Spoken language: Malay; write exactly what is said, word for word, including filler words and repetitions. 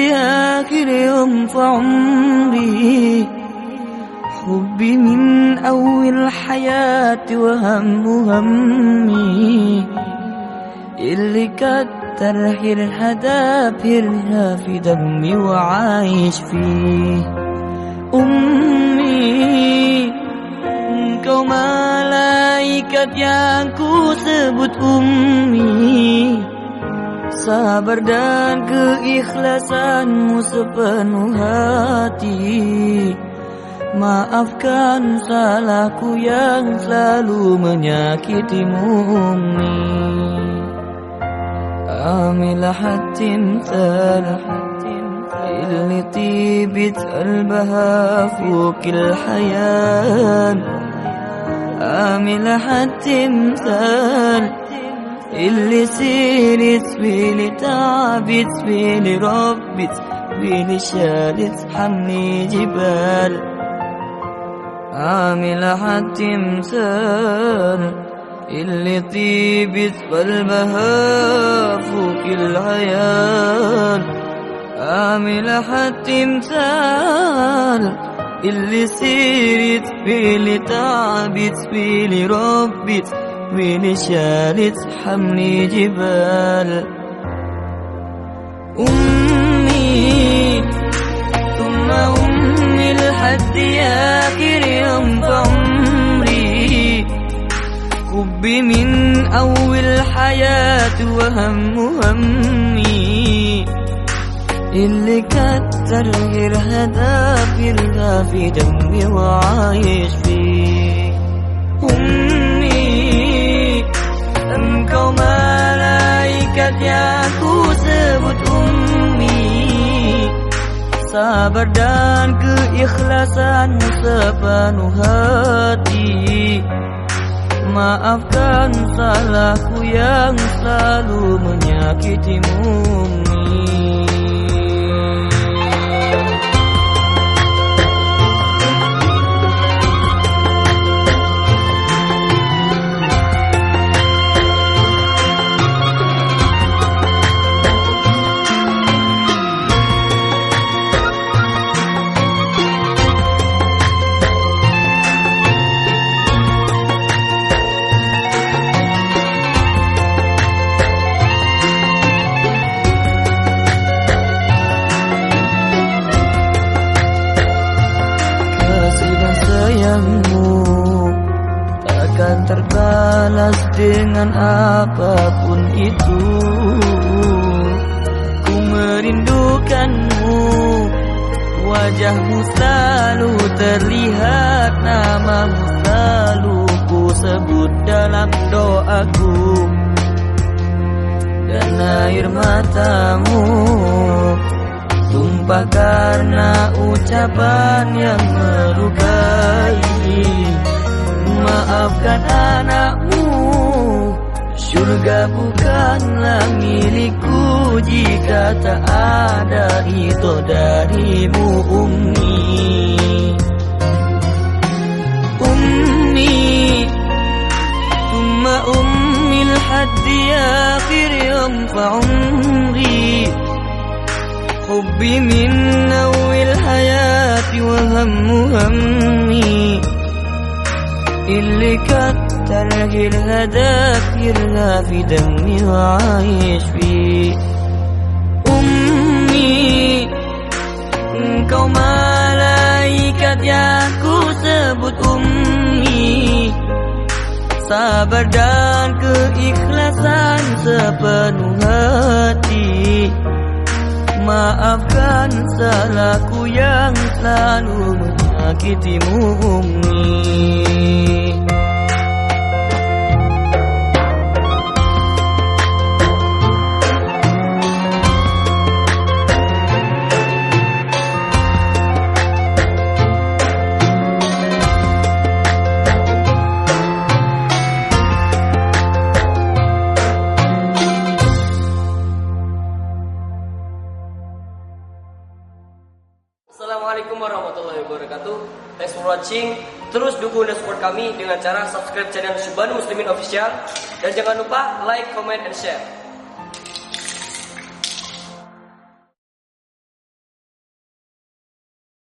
آخر يوم في عمري، حبي من أول حياتي وهم همي، اللي كتر هرهدا بهرها في دمي وعايش فيه. أمي, engkau malaikat yang ku sebut Ummi, sabar dan keikhlasanmu sepenuh hati. Maafkan salahku yang selalu menyakitimu Ummi. Amilah التمثال اللي طيبت قلبها فوق الحياة. عاملة التمثال اللي سيرت بيلي تعبت بيلي ربت بيلي شالت حملي جبال. عاملة التمثال اللي طيبت قلبها فوق الحياة. عاملة التمثال اللي سيرت بيلي تعبت بيلي ربت بيلي شالت حملي جبال. أمي ثم أمي لحد آخر يوم في عمري، حبي من أول حياتي وهم همي، اللي كتر هرهدا بهرها في دمي وعايش فيه. Ummi, engkau malaikat yang ku sebut Ummi, sabar dan keikhlasanmu sepenuh hati. Maafkan salahku yang selalu menyakitimu Ummi. Takkan terbalas dengan apapun itu. Ku merindukanmu, wajahmu selalu terlihat, namamu selalu ku sebut dalam doaku. Dan air matamu tumpah karena ucapan yang melukai. Maafkan anakmu, surga bukanlah milikku jika tak ada ridho darimu Ummi. Ummi, thumma ummi lhaddi akhir yawm fa umri, hubbi min awil hayati wa hammu hammi, اللي كتر هرهدا بهرها في دمي وعايش فيه. Ummi, engkau malaikat yang ku sebut Ummi, sabar dan keikhlasan sepenuh hati. Maafkan salahku yang selalu menyakitimu Ummi. Assalamualaikum warahmatullahi wabarakatuh. Thanks for watching. Terus dukung dan support kami dengan cara subscribe channel Syubhanu Muslimin Official. Dan jangan lupa like, comment, and share.